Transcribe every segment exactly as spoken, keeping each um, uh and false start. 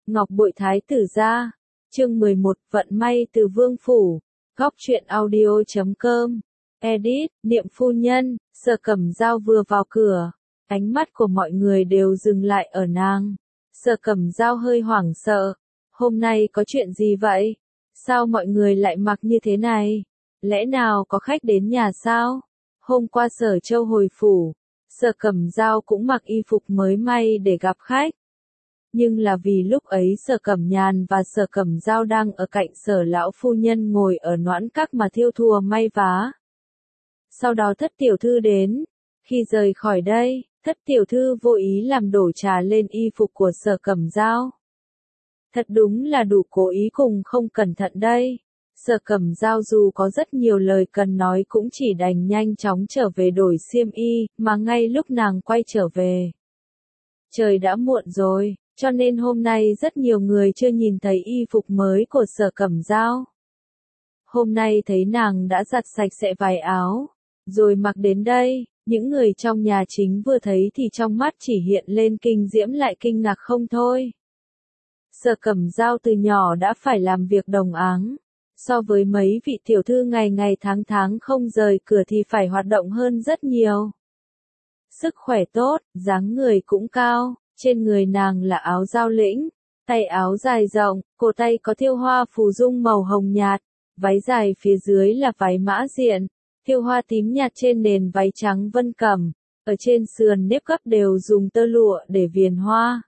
Ngọc Bội Thái tử gia. Chương mười một, vận may từ vương phủ. Góc truyện audio chấm com. Edit, Niệm phu nhân. Sở Cẩm Dao vừa vào cửa, ánh mắt của mọi người đều dừng lại ở nàng. Sở Cẩm Dao hơi hoảng sợ. Hôm nay có chuyện gì vậy? Sao mọi người lại mặc như thế này? Lẽ nào có khách đến nhà sao? Hôm qua Sở Châu hồi phủ, Sở Cẩm Dao cũng mặc y phục mới may để gặp khách. Nhưng là vì lúc ấy Sở Cẩm Nhàn và Sở Cẩm Dao đang ở cạnh Sở lão phu nhân ngồi ở noãn các mà thiêu thùa may vá. Sau đó Thất tiểu thư đến, khi rời khỏi đây, Thất tiểu thư vô ý làm đổ trà lên y phục của Sở Cẩm Dao. Thật đúng là đủ cố ý cùng không cẩn thận đây. Sở Cẩm Dao dù có rất nhiều lời cần nói cũng chỉ đành nhanh chóng trở về đổi xiêm y, mà ngay lúc nàng quay trở về, trời đã muộn rồi, cho nên hôm nay rất nhiều người chưa nhìn thấy y phục mới của Sở Cẩm Dao. Hôm nay thấy nàng đã giặt sạch sẽ vài áo, rồi mặc đến đây, những người trong nhà chính vừa thấy thì trong mắt chỉ hiện lên kinh diễm lại kinh ngạc không thôi. Sở Cẩm Dao từ nhỏ đã phải làm việc đồng áng, so với mấy vị tiểu thư ngày ngày tháng tháng không rời cửa thì phải hoạt động hơn rất nhiều. Sức khỏe tốt, dáng người cũng cao, trên người nàng là áo giao lĩnh, tay áo dài rộng, cổ tay có thêu hoa phù dung màu hồng nhạt, váy dài phía dưới là váy mã diện, thêu hoa tím nhạt trên nền váy trắng vân cẩm, ở trên sườn nếp gấp đều dùng tơ lụa để viền hoa.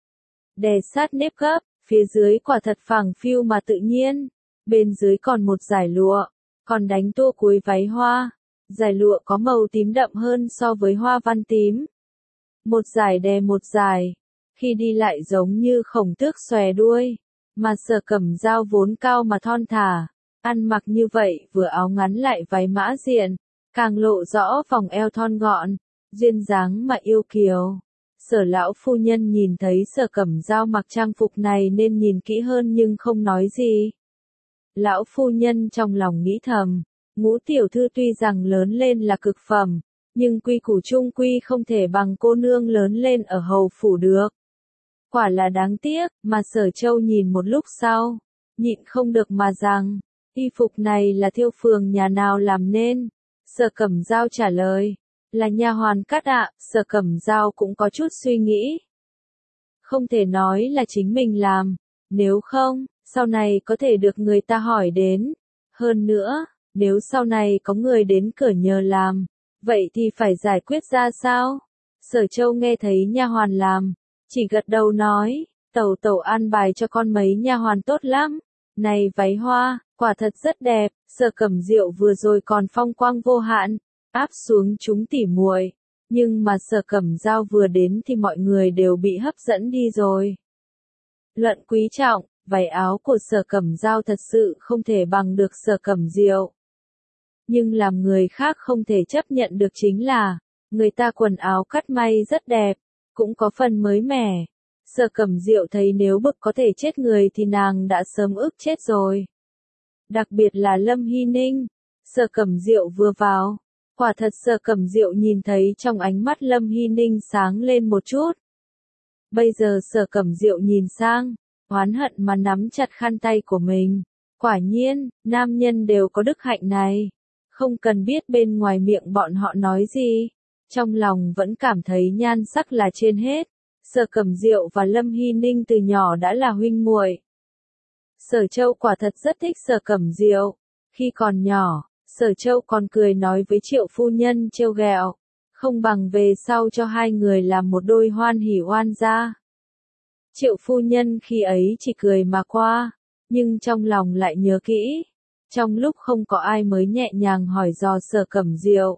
Đè sát nếp gấp, phía dưới quả thật phẳng phiu mà tự nhiên, bên dưới còn một dải lụa, còn đánh tô cuối váy hoa. Dải lụa có màu tím đậm hơn so với hoa văn tím. Một dải đè một dải, khi đi lại giống như khổng tước xòe đuôi, mà Sở Cẩm Dao vốn cao mà thon thả, ăn mặc như vậy vừa áo ngắn lại váy mã diện, càng lộ rõ vòng eo thon gọn, duyên dáng mà yêu kiều. Sở lão phu nhân nhìn thấy Sở Cẩm Dao mặc trang phục này nên nhìn kỹ hơn nhưng không nói gì. Lão phu nhân trong lòng nghĩ thầm, Ngũ tiểu thư tuy rằng lớn lên là cực phẩm, nhưng quy củ chung quy không thể bằng cô nương lớn lên ở hầu phủ được. Quả là đáng tiếc, mà Sở Châu nhìn một lúc sau, nhịn không được mà rằng, y phục này là thiêu phường nhà nào làm nên? Sở Cẩm Dao trả lời, là nha hoàn cắt ạ. Sở Cẩm Dao cũng có chút suy nghĩ. Không thể nói là chính mình làm, nếu không, sau này có thể được người ta hỏi đến. Hơn nữa, nếu sau này có người đến cửa nhờ làm, vậy thì phải giải quyết ra sao? Sở Châu nghe thấy nha hoàn làm, chỉ gật đầu nói, tẩu tẩu an bài cho con mấy nha hoàn tốt lắm. Này váy hoa, quả thật rất đẹp. Sở Cẩm Diệu vừa rồi còn phong quang vô hạn, áp xuống chúng tỉ muội, nhưng mà Sở Cẩm Dao vừa đến thì mọi người đều bị hấp dẫn đi rồi. Luận quý trọng, váy áo của Sở Cẩm Dao thật sự không thể bằng được Sở Cẩm Diệu. Nhưng làm người khác không thể chấp nhận được chính là, người ta quần áo cắt may rất đẹp, cũng có phần mới mẻ. Sở Cẩm Diệu thấy nếu bực có thể chết người thì nàng đã sớm ức chết rồi. Đặc biệt là Lâm Hy Ninh. Sở Cẩm Diệu vừa vào, quả thật Sở Cẩm Diệu nhìn thấy trong ánh mắt Lâm Hy Ninh sáng lên một chút. Bây giờ Sở Cẩm Diệu nhìn sang, oán hận mà nắm chặt khăn tay của mình. Quả nhiên, nam nhân đều có đức hạnh này. Không cần biết bên ngoài miệng bọn họ nói gì, trong lòng vẫn cảm thấy nhan sắc là trên hết. Sở Cẩm Diệu và Lâm Hy Ninh từ nhỏ đã là huynh muội. Sở Châu quả thật rất thích Sở Cẩm Diệu. Khi còn nhỏ, Sở Châu còn cười nói với Triệu phu nhân trêu ghẹo, không bằng về sau cho hai người làm một đôi hoan hỉ oan gia. Triệu phu nhân khi ấy chỉ cười mà qua, nhưng trong lòng lại nhớ kỹ. Trong lúc không có ai mới nhẹ nhàng hỏi dò Sở Cẩm Diệu.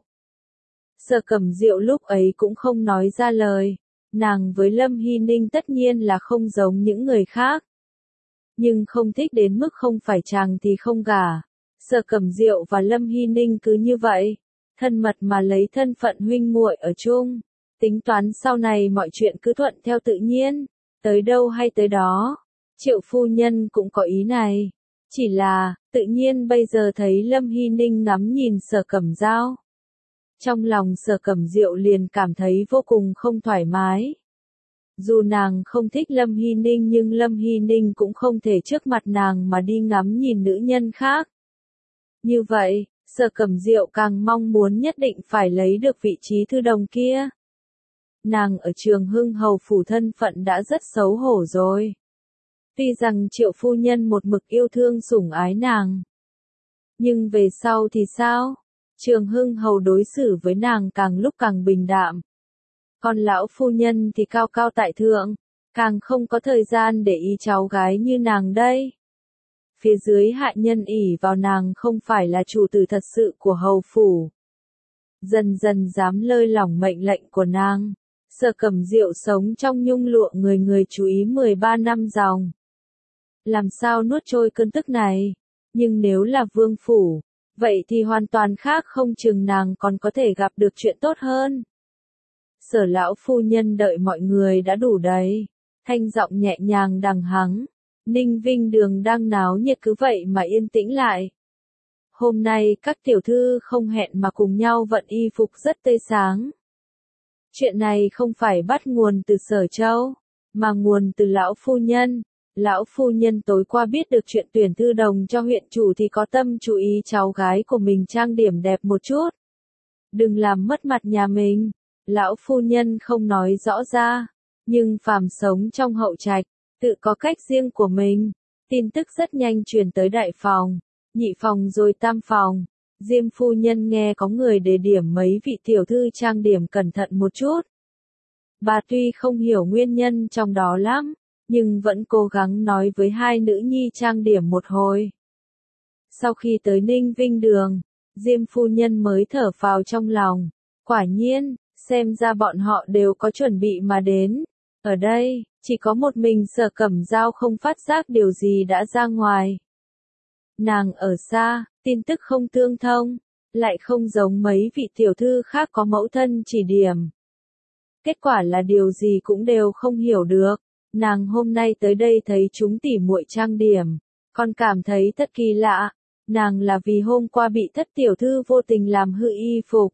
Sở Cẩm Diệu lúc ấy cũng không nói ra lời, nàng với Lâm Hy Ninh tất nhiên là không giống những người khác. Nhưng không thích đến mức không phải chàng thì không gả. Sở Cẩm Diệu và Lâm Hy Ninh cứ như vậy, thân mật mà lấy thân phận huynh muội ở chung, tính toán sau này mọi chuyện cứ thuận theo tự nhiên, tới đâu hay tới đó. Triệu phu nhân cũng có ý này. Chỉ là, tự nhiên bây giờ thấy Lâm Hy Ninh ngắm nhìn Sở Cẩm Dao. Trong lòng Sở Cẩm Diệu liền cảm thấy vô cùng không thoải mái. Dù nàng không thích Lâm Hy Ninh nhưng Lâm Hy Ninh cũng không thể trước mặt nàng mà đi ngắm nhìn nữ nhân khác. Như vậy, Sở Cẩm Diệu càng mong muốn nhất định phải lấy được vị trí thư đồng kia. Nàng ở Trường Hưng hầu phủ thân phận đã rất xấu hổ rồi. Tuy rằng Triệu phu nhân một mực yêu thương sủng ái nàng. Nhưng về sau thì sao? Trường Hưng hầu đối xử với nàng càng lúc càng bình đạm. Còn lão phu nhân thì cao cao tại thượng, càng không có thời gian để ý cháu gái như nàng đây. Phía dưới hạ nhân ỷ vào nàng không phải là chủ tử thật sự của hầu phủ. Dần dần dám lơi lỏng mệnh lệnh của nàng. Sở Cẩm Diệu sống trong nhung lụa người người chú ý mười ba năm dòng. Làm sao nuốt trôi cơn tức này? Nhưng nếu là vương phủ, vậy thì hoàn toàn khác, không chừng nàng còn có thể gặp được chuyện tốt hơn. Sở lão phu nhân đợi mọi người đã đủ đầy, thanh giọng nhẹ nhàng đằng hắng. Ninh Vinh Đường đang náo nhiệt cứ vậy mà yên tĩnh lại. Hôm nay các tiểu thư không hẹn mà cùng nhau vận y phục rất tươi sáng. Chuyện này không phải bắt nguồn từ Sở Châu, mà nguồn từ lão phu nhân. Lão phu nhân tối qua biết được chuyện tuyển thư đồng cho huyện chủ thì có tâm chú ý cháu gái của mình trang điểm đẹp một chút. Đừng làm mất mặt nhà mình. Lão phu nhân không nói rõ ra, nhưng phàm sống trong hậu trạch, tự có cách riêng của mình. Tin tức rất nhanh truyền tới đại phòng, nhị phòng rồi tam phòng. Diêm phu nhân nghe có người đề điểm mấy vị tiểu thư trang điểm cẩn thận một chút. Bà tuy không hiểu nguyên nhân trong đó lắm, nhưng vẫn cố gắng nói với hai nữ nhi trang điểm một hồi. Sau khi tới Ninh Vinh Đường, Diêm phu nhân mới thở phào trong lòng. Quả nhiên, xem ra bọn họ đều có chuẩn bị mà đến. Ở đây, chỉ có một mình Sở Cẩm Dao không phát giác điều gì đã ra ngoài. Nàng ở xa, tin tức không tương thông, lại không giống mấy vị tiểu thư khác có mẫu thân chỉ điểm. Kết quả là điều gì cũng đều không hiểu được. Nàng hôm nay tới đây thấy chúng tỉ muội trang điểm, còn cảm thấy thật kỳ lạ. Nàng là vì hôm qua bị Thất tiểu thư vô tình làm hư y phục.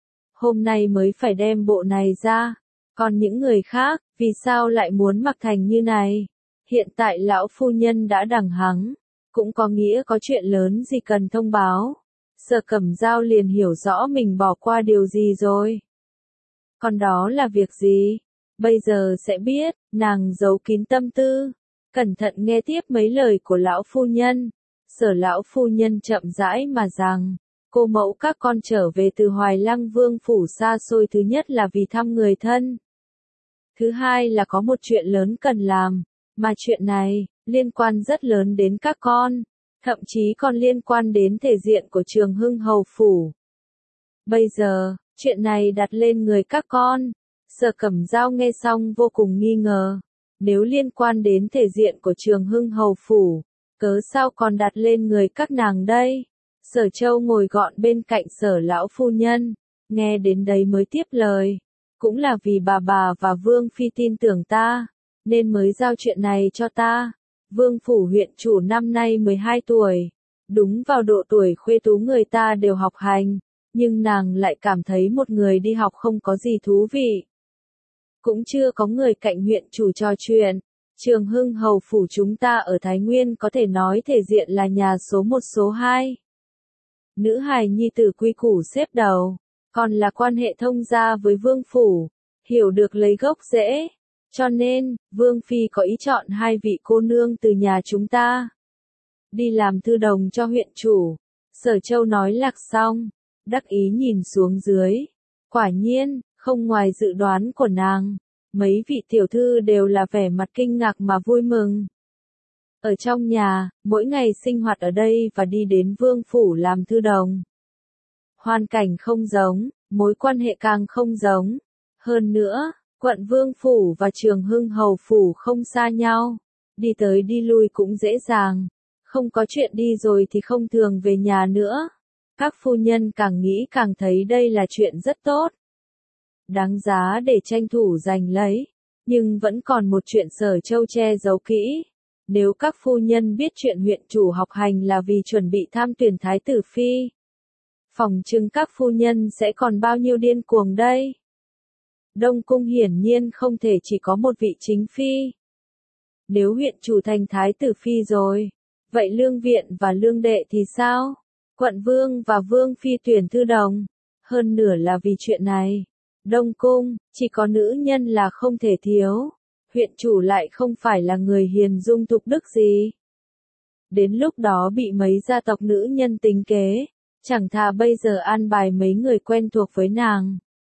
Hôm nay mới phải đem bộ này ra. Còn những người khác, vì sao lại muốn mặc thành như này? Hiện tại lão phu nhân đã đằng hắng, cũng có nghĩa có chuyện lớn gì cần thông báo. Sở Cẩm Dao liền hiểu rõ mình bỏ qua điều gì rồi. Còn đó là việc gì? Bây giờ sẽ biết. Nàng giấu kín tâm tư, cẩn thận nghe tiếp mấy lời của lão phu nhân. Sở lão phu nhân chậm rãi mà rằng, cô mẫu các con trở về từ Hoài Lăng Vương phủ xa xôi, thứ nhất là vì thăm người thân. Thứ hai là có một chuyện lớn cần làm, mà chuyện này, liên quan rất lớn đến các con, thậm chí còn liên quan đến thể diện của Trường Hưng hầu phủ. Bây giờ, chuyện này đặt lên người các con. Sở Cẩm Dao nghe xong vô cùng nghi ngờ. Nếu liên quan đến thể diện của Trường Hưng hầu phủ, cớ sao còn đặt lên người các nàng đây? Sở Châu ngồi gọn bên cạnh Sở lão phu nhân, nghe đến đấy mới tiếp lời. Cũng là vì bà bà và Vương Phi tin tưởng ta, nên mới giao chuyện này cho ta. Vương phủ huyện chủ năm nay mười hai tuổi, đúng vào độ tuổi khuê tú người ta đều học hành, nhưng nàng lại cảm thấy một người đi học không có gì thú vị. Cũng chưa có người cạnh huyện chủ trò chuyện. Trường Hưng hầu phủ chúng ta ở Thái Nguyên có thể nói thể diện là nhà số một số hai. Nữ hài nhi tử quy củ xếp đầu, còn là quan hệ thông gia với vương phủ, hiểu được lấy gốc rễ. Cho nên, Vương Phi có ý chọn hai vị cô nương từ nhà chúng ta đi làm thư đồng cho huyện chủ. Sở Châu nói lạc xong, đắc ý nhìn xuống dưới. Quả nhiên, không ngoài dự đoán của nàng, mấy vị tiểu thư đều là vẻ mặt kinh ngạc mà vui mừng. Ở trong nhà, mỗi ngày sinh hoạt ở đây và đi đến vương phủ làm thư đồng. Hoàn cảnh không giống, mối quan hệ càng không giống. Hơn nữa, quận vương phủ và Trường Hưng hầu phủ không xa nhau, đi tới đi lui cũng dễ dàng. Không có chuyện đi rồi thì không thường về nhà nữa. Các phu nhân càng nghĩ càng thấy đây là chuyện rất tốt, đáng giá để tranh thủ giành lấy. Nhưng vẫn còn một chuyện Sở Châu che giấu kỹ. Nếu các phu nhân biết chuyện huyện chủ học hành là vì chuẩn bị tham tuyển thái tử phi, phỏng chừng các phu nhân sẽ còn bao nhiêu điên cuồng đây. Đông Cung hiển nhiên không thể chỉ có một vị chính phi. Nếu huyện chủ thành thái tử phi rồi, vậy lương viện và lương đệ thì sao? Quận vương và vương phi tuyển thư đồng. Hơn nửa là vì chuyện này. Đông Cung, chỉ có nữ nhân là không thể thiếu. Huyện chủ lại không phải là người hiền dung tục đức gì. Đến lúc đó bị mấy gia tộc nữ nhân tính kế, chẳng thà bây giờ an bài mấy người quen thuộc với nàng.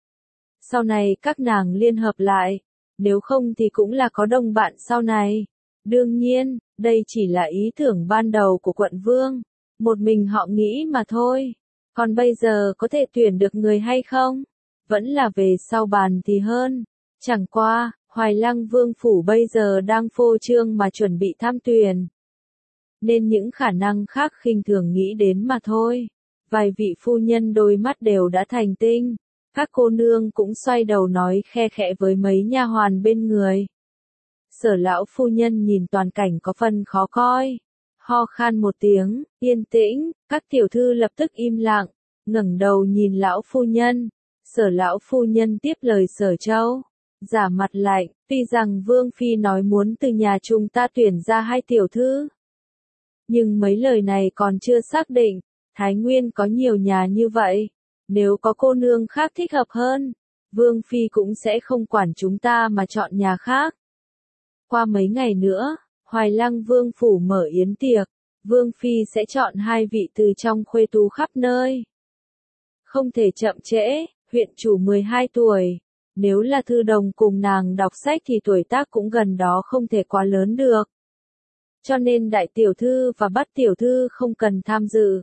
Sau này các nàng liên hợp lại, nếu không thì cũng là có đồng bạn sau này. Đương nhiên, đây chỉ là ý tưởng ban đầu của quận vương, một mình họ nghĩ mà thôi. Còn bây giờ có thể tuyển được người hay không? Vẫn là về sau bàn thì hơn. Chẳng qua, Hoài Lăng Vương phủ bây giờ đang phô trương mà chuẩn bị tham tuyển. Nên những khả năng khác khinh thường nghĩ đến mà thôi. Vài vị phu nhân đôi mắt đều đã thành tinh. Các cô nương cũng xoay đầu nói khe khẽ với mấy nha hoàn bên người. Sở lão phu nhân nhìn toàn cảnh có phần khó coi. Ho khan một tiếng, yên tĩnh, các tiểu thư lập tức im lặng, ngẩng đầu nhìn lão phu nhân. Sở lão phu nhân tiếp lời Sở Châu, giả mặt lạnh, tuy rằng Vương Phi nói muốn từ nhà chúng ta tuyển ra hai tiểu thư. Nhưng mấy lời này còn chưa xác định, Thái Nguyên có nhiều nhà như vậy. Nếu có cô nương khác thích hợp hơn, Vương Phi cũng sẽ không quản chúng ta mà chọn nhà khác. Qua mấy ngày nữa, Hoài Lăng Vương phủ mở yến tiệc, Vương Phi sẽ chọn hai vị từ trong khuê tú khắp nơi. Không thể chậm trễ, huyện chủ mười hai tuổi, nếu là thư đồng cùng nàng đọc sách thì tuổi tác cũng gần đó không thể quá lớn được. Cho nên đại tiểu thư và bát tiểu thư không cần tham dự.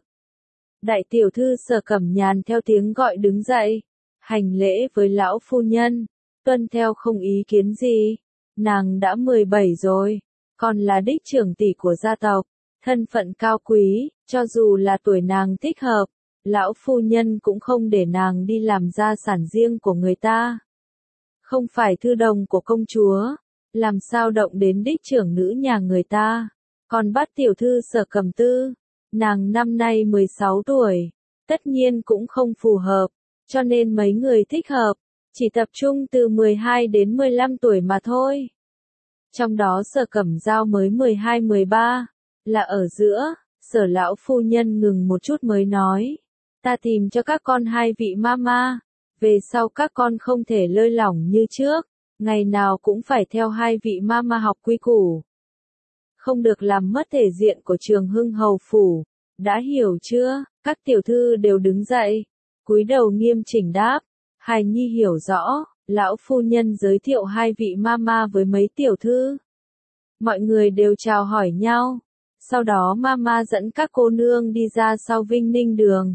Đại tiểu thư Sở Cẩm Nhàn theo tiếng gọi đứng dậy, hành lễ với lão phu nhân, tuân theo không ý kiến gì. Nàng đã mười bảy rồi, còn là đích trưởng tỷ của gia tộc, thân phận cao quý, cho dù là tuổi nàng thích hợp, lão phu nhân cũng không để nàng đi làm gia sản riêng của người ta. Không phải thư đồng của công chúa, làm sao động đến đích trưởng nữ nhà người ta. Còn bát tiểu thư Sở Cẩm Tư, nàng năm nay mười sáu tuổi, tất nhiên cũng không phù hợp, cho nên mấy người thích hợp, chỉ tập trung từ mười hai đến mười lăm tuổi mà thôi. Trong đó Sở Cẩm Dao mới mười hai mười ba, là ở giữa. Sở lão phu nhân ngừng một chút mới nói, ta tìm cho các con hai vị mama, về sau các con không thể lơi lỏng như trước, ngày nào cũng phải theo hai vị mama học quy củ. Không được làm mất thể diện của Trường Hưng hầu phủ, đã hiểu chưa? Các tiểu thư đều đứng dậy, cúi đầu nghiêm chỉnh đáp. Hài Nhi hiểu rõ, lão phu nhân giới thiệu hai vị mama với mấy tiểu thư. Mọi người đều chào hỏi nhau, sau đó mama dẫn các cô nương đi ra sau Vinh Ninh đường.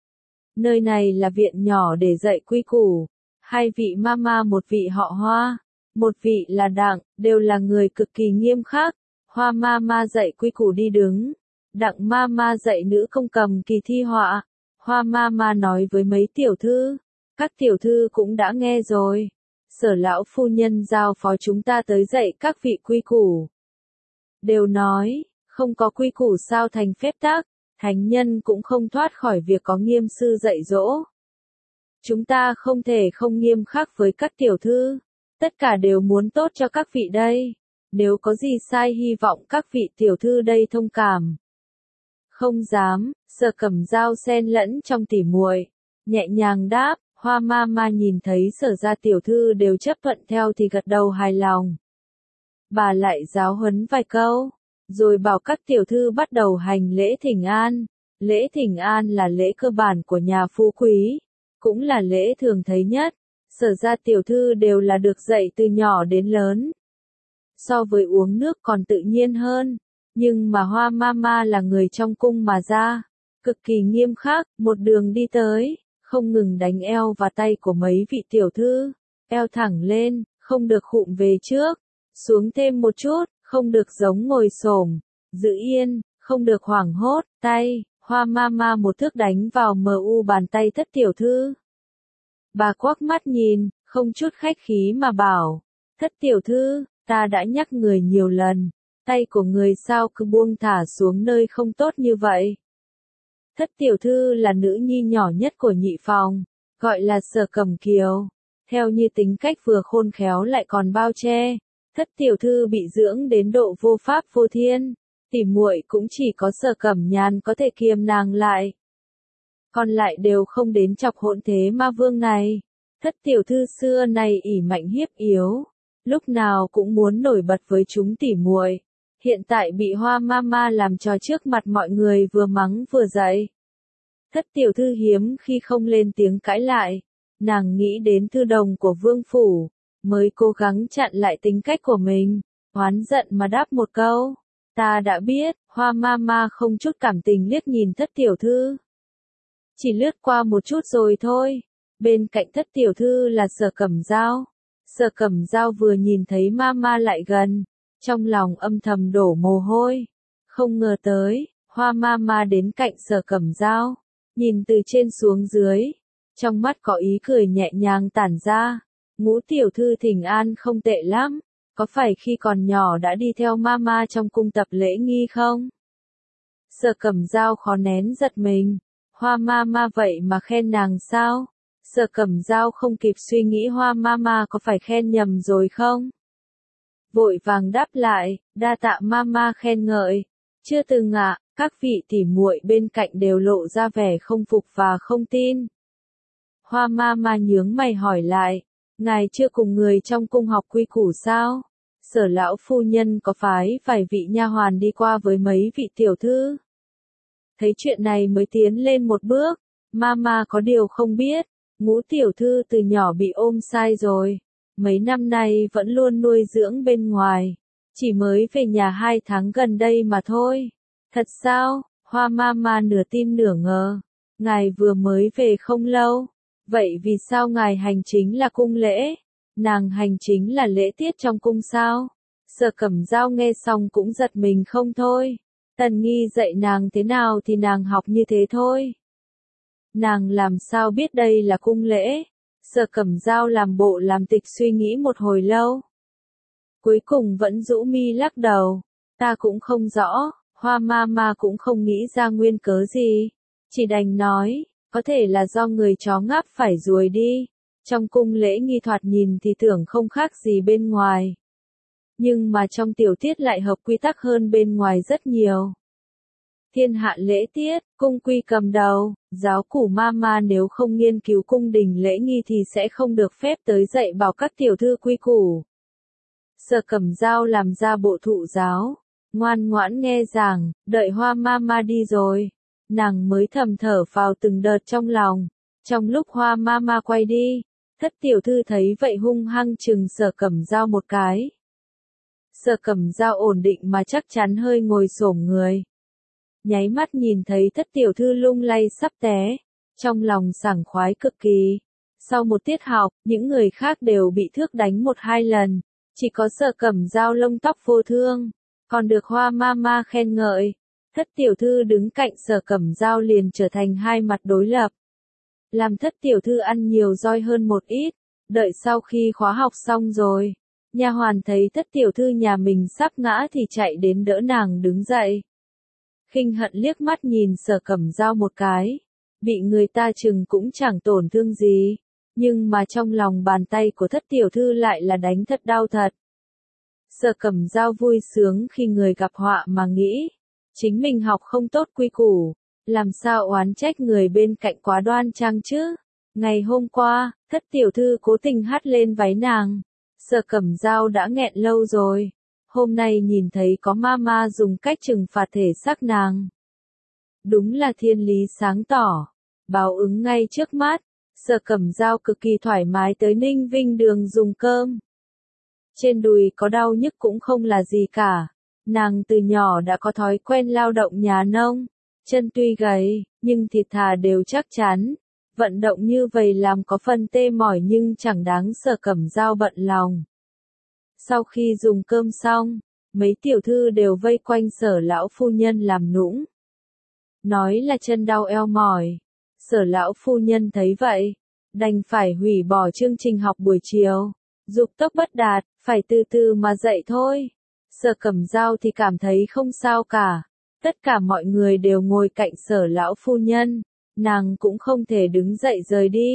Nơi này là viện nhỏ để dạy quy củ, hai vị mama một vị họ Hoa, một vị là Đặng, đều là người cực kỳ nghiêm khắc. Hoa mama dạy quy củ đi đứng, Đặng mama dạy nữ công cầm kỳ thi họa. Hoa mama nói với mấy tiểu thư, các tiểu thư cũng đã nghe rồi. Sở lão phu nhân giao phó chúng ta tới dạy các vị quy củ. Đều nói, không có quy củ sao thành phép tắc, thánh nhân cũng không thoát khỏi việc có nghiêm sư dạy dỗ. Chúng ta không thể không nghiêm khắc với các tiểu thư, tất cả đều muốn tốt cho các vị đây. Nếu có gì sai hy vọng các vị tiểu thư đây thông cảm. Không dám, Sở Cẩm Dao xen lẫn trong tỉ muội, nhẹ nhàng đáp. Hoa mama nhìn thấy Sở gia tiểu thư đều chấp thuận theo thì gật đầu hài lòng. Bà lại giáo huấn vài câu, rồi bảo các tiểu thư bắt đầu hành lễ thỉnh an. Lễ thỉnh an là lễ cơ bản của nhà phú quý, cũng là lễ thường thấy nhất. Sở gia tiểu thư đều là được dạy từ nhỏ đến lớn. So với uống nước còn tự nhiên hơn, nhưng mà Hoa mama là người trong cung mà ra, cực kỳ nghiêm khắc, một đường đi tới, không ngừng đánh eo và tay của mấy vị tiểu thư, eo thẳng lên, không được khụm về trước, xuống thêm một chút, không được giống ngồi xổm, giữ yên, không được hoảng hốt, tay, Hoa mama một thước đánh vào mờ u bàn tay thất tiểu thư. Bà quắc mắt nhìn, không chút khách khí mà bảo, thất tiểu thư, ta đã nhắc người nhiều lần, tay của người sao cứ buông thả xuống nơi không tốt như vậy. Thất tiểu thư là nữ nhi nhỏ nhất của nhị phòng, gọi là Sở Cẩm Kiều. Theo như tính cách vừa khôn khéo lại còn bao che, Thất tiểu thư bị dưỡng đến độ vô pháp vô thiên, tỉ muội cũng chỉ có Sở Cẩm Nhàn có thể kiềm nàng lại. Còn lại đều không đến chọc hỗn thế ma vương này. Thất tiểu thư xưa nay ỷ mạnh hiếp yếu, lúc nào cũng muốn nổi bật với chúng tỉ muội. Hiện tại bị Hoa Mama làm trò trước mặt mọi người vừa mắng vừa dạy. Thất tiểu thư hiếm khi không lên tiếng cãi lại, nàng nghĩ đến thư đồng của vương phủ, mới cố gắng chặn lại tính cách của mình, oán giận mà đáp một câu. Ta đã biết. Hoa Mama không chút cảm tình liếc nhìn thất tiểu thư. Chỉ lướt qua một chút rồi thôi. Bên cạnh thất tiểu thư là Sở Cẩm Dao. Sở Cẩm Dao vừa nhìn thấy Mama lại gần, trong lòng âm thầm đổ mồ hôi. Không ngờ tới, Hoa Mama đến cạnh Sở Cẩm Dao, nhìn từ trên xuống dưới, trong mắt có ý cười nhẹ nhàng tản ra. Ngũ tiểu thư thỉnh an không tệ lắm, có phải khi còn nhỏ đã đi theo Mama trong cung tập lễ nghi không? Sở Cẩm Dao khó nén giật mình, Hoa Mama vậy mà khen nàng sao? Sở Cẩm Dao không kịp suy nghĩ Hoa Mama có phải khen nhầm rồi không? Vội vàng đáp lại, đa tạ Mama khen ngợi. Chưa từng ạ, các vị tỉ muội bên cạnh đều lộ ra vẻ không phục và không tin. Hoa Mama nhướng mày hỏi lại, ngài chưa cùng người trong cung học quy củ sao? Sở lão phu nhân có phái vài vị nha hoàn đi qua với mấy vị tiểu thư. Thấy chuyện này mới tiến lên một bước, Mama có điều không biết, Ngũ tiểu thư từ nhỏ bị ôm sai rồi, mấy năm nay vẫn luôn nuôi dưỡng bên ngoài, chỉ mới về nhà hai tháng gần đây mà thôi. Thật sao? Hoa Mama nửa tin nửa ngờ, ngài vừa mới về không lâu, vậy vì sao ngài hành chính là cung lễ? Nàng hành chính là lễ tiết trong cung sao? Sở Cẩm Dao nghe xong cũng giật mình không thôi. Tần Nghi dạy nàng thế nào thì nàng học như thế thôi. Nàng làm sao biết đây là cung lễ? Sở Cẩm Dao làm bộ làm tịch suy nghĩ một hồi lâu. Cuối cùng vẫn rũ mi lắc đầu. Ta cũng không rõ, Hoa Mama cũng không nghĩ ra nguyên cớ gì. Chỉ đành nói, có thể là do người chó ngáp phải ruồi đi. Trong cung lễ nghi thoạt nhìn thì tưởng không khác gì bên ngoài. Nhưng mà trong tiểu tiết lại hợp quy tắc hơn bên ngoài rất nhiều. Thiên hạ lễ tiết, cung quy cầm đầu, giáo củ Mama nếu không nghiên cứu cung đình lễ nghi thì sẽ không được phép tới dạy bảo các tiểu thư quy củ. Sở Cẩm Dao làm ra bộ thụ giáo, ngoan ngoãn nghe giảng, đợi Hoa Mama đi rồi, nàng mới thầm thở vào từng đợt trong lòng. Trong lúc Hoa Mama quay đi, thất tiểu thư thấy vậy hung hăng chừng Sở Cẩm Dao một cái. Sở Cẩm Dao ổn định mà chắc chắn hơi ngồi xổm người. Nháy mắt nhìn thấy thất tiểu thư lung lay sắp té, trong lòng sảng khoái cực kỳ. Sau một tiết học, những người khác đều bị thước đánh một hai lần, chỉ có Sở Cẩm Dao lông tóc vô thương, còn được Hoa Mama khen ngợi. Thất tiểu thư đứng cạnh Sở Cẩm Dao liền trở thành hai mặt đối lập. Làm thất tiểu thư ăn nhiều roi hơn một ít, đợi sau khi khóa học xong rồi, nha hoàn thấy thất tiểu thư nhà mình sắp ngã thì chạy đến đỡ nàng đứng dậy. Khinh hận liếc mắt nhìn Sở Cẩm Dao một cái, bị người ta chừng cũng chẳng tổn thương gì, nhưng mà trong lòng bàn tay của thất tiểu thư lại là đánh thật đau thật. Sở Cẩm Dao vui sướng khi người gặp họa mà nghĩ, chính mình học không tốt quy củ, làm sao oán trách người bên cạnh quá đoan trang chứ. Ngày hôm qua, thất tiểu thư cố tình hắt lên váy nàng, Sở Cẩm Dao đã nghẹn lâu rồi. Hôm nay nhìn thấy có Mama dùng cách trừng phạt thể xác nàng. Đúng là thiên lý sáng tỏ, báo ứng ngay trước mắt. Sở Cẩm Dao cực kỳ thoải mái tới Ninh Vinh Đường dùng cơm. Trên đùi có đau nhức cũng không là gì cả. Nàng từ nhỏ đã có thói quen lao động nhà nông. Chân tuy gầy, nhưng thịt thà đều chắc chắn. Vận động như vậy làm có phần tê mỏi nhưng chẳng đáng Sở Cẩm Dao bận lòng. Sau khi dùng cơm xong, mấy tiểu thư đều vây quanh Sở lão phu nhân làm nũng. Nói là chân đau eo mỏi. Sở lão phu nhân thấy vậy, đành phải hủy bỏ chương trình học buổi chiều. Dục tốc bất đạt, phải từ từ mà dậy thôi. Sở Cẩm Dao thì cảm thấy không sao cả. Tất cả mọi người đều ngồi cạnh Sở lão phu nhân, nàng cũng không thể đứng dậy rời đi.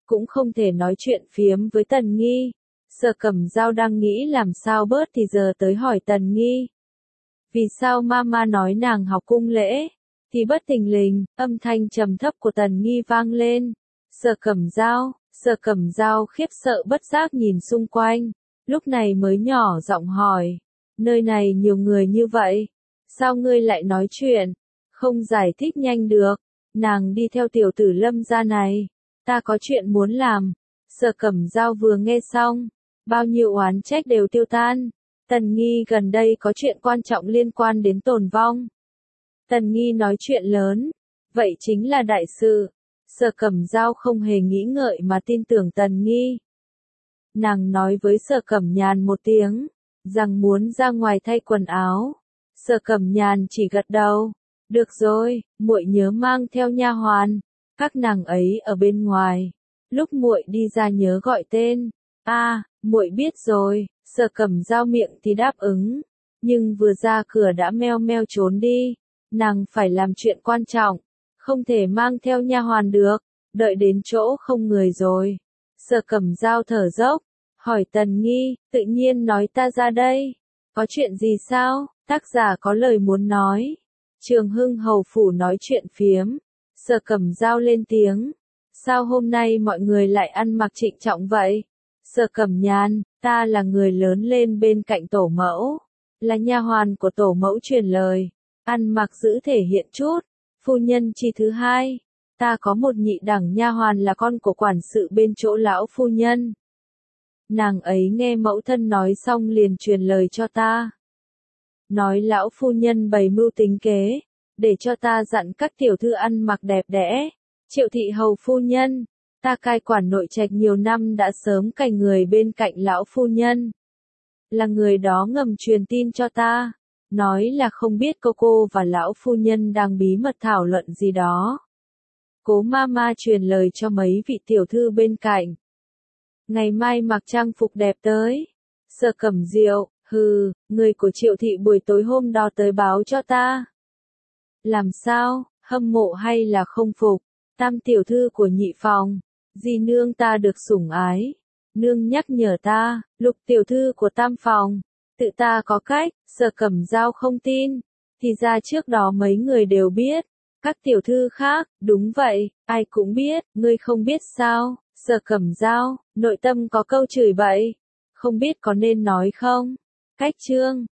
cũng không thể nói chuyện phiếm với Tần Nghi. Sở Cẩm Dao đang nghĩ làm sao bớt thì giờ tới hỏi Tần Nghi. Vì sao mama nói nàng học cung lễ? Thì bất thình lình, âm thanh trầm thấp của Tần Nghi vang lên. Sở Cẩm Dao, Sở Cẩm Dao khiếp sợ bất giác nhìn xung quanh, lúc này mới nhỏ giọng hỏi, nơi này nhiều người như vậy, sao ngươi lại nói chuyện, không giải thích nhanh được, nàng đi theo tiểu tử Lâm gia này, ta có chuyện muốn làm. Sở Cẩm Dao vừa nghe xong, bao nhiêu oán trách đều tiêu tan. Tần Nghi gần đây có chuyện quan trọng liên quan đến tồn vong. Tần Nghi nói chuyện lớn, vậy chính là đại sự. Sở Cẩm Dao không hề nghĩ ngợi mà tin tưởng Tần Nghi. Nàng nói với Sở Cẩm Nhàn một tiếng, rằng muốn ra ngoài thay quần áo. Sở Cẩm Nhàn chỉ gật đầu, được rồi, muội nhớ mang theo nha hoàn, các nàng ấy ở bên ngoài. Lúc muội đi ra nhớ gọi tên. A, à, muội biết rồi. Sở Cẩm Dao miệng thì đáp ứng, nhưng vừa ra cửa đã meo meo trốn đi. Nàng phải làm chuyện quan trọng, không thể mang theo nha hoàn được, đợi đến chỗ không người rồi. Sở Cẩm Dao thở dốc, hỏi Tần Nghi, tự nhiên nói ta ra đây. Có chuyện gì sao? Tác giả có lời muốn nói. Trường Hưng hầu phủ nói chuyện phiếm. Sở Cẩm Dao lên tiếng. Sao hôm nay mọi người lại ăn mặc trịnh trọng vậy? Sở Cẩm Nhàn, ta là người lớn lên bên cạnh tổ mẫu, là nha hoàn của tổ mẫu truyền lời, ăn mặc giữ thể hiện chút. Phu nhân chi thứ hai, ta có một nhị đẳng nha hoàn là con của quản sự bên chỗ lão phu nhân. Nàng ấy nghe mẫu thân nói xong liền truyền lời cho ta. Nói lão phu nhân bày mưu tính kế, để cho ta dặn các tiểu thư ăn mặc đẹp đẽ. Triệu thị hầu phu nhân, ta cai quản nội trạch nhiều năm đã sớm cài người bên cạnh lão phu nhân. Là người đó ngầm truyền tin cho ta, nói là không biết cô cô và lão phu nhân đang bí mật thảo luận gì đó. Cố mama truyền lời cho mấy vị tiểu thư bên cạnh. Ngày mai mặc trang phục đẹp tới. Sở Cẩm Diệu, hừ, người của Triệu thị buổi tối hôm đó tới báo cho ta. Làm sao, hâm mộ hay là không phục? Tam tiểu thư của nhị phòng, dì nương ta được sủng ái. Nương nhắc nhở ta, Lục tiểu thư của tam phòng, tự ta có cách. Sở Cẩm Dao không tin, thì ra trước đó mấy người đều biết. Các tiểu thư khác, đúng vậy, ai cũng biết, ngươi không biết sao? Sở Cẩm Dao, nội tâm có câu chửi bậy, không biết có nên nói không? Cách chương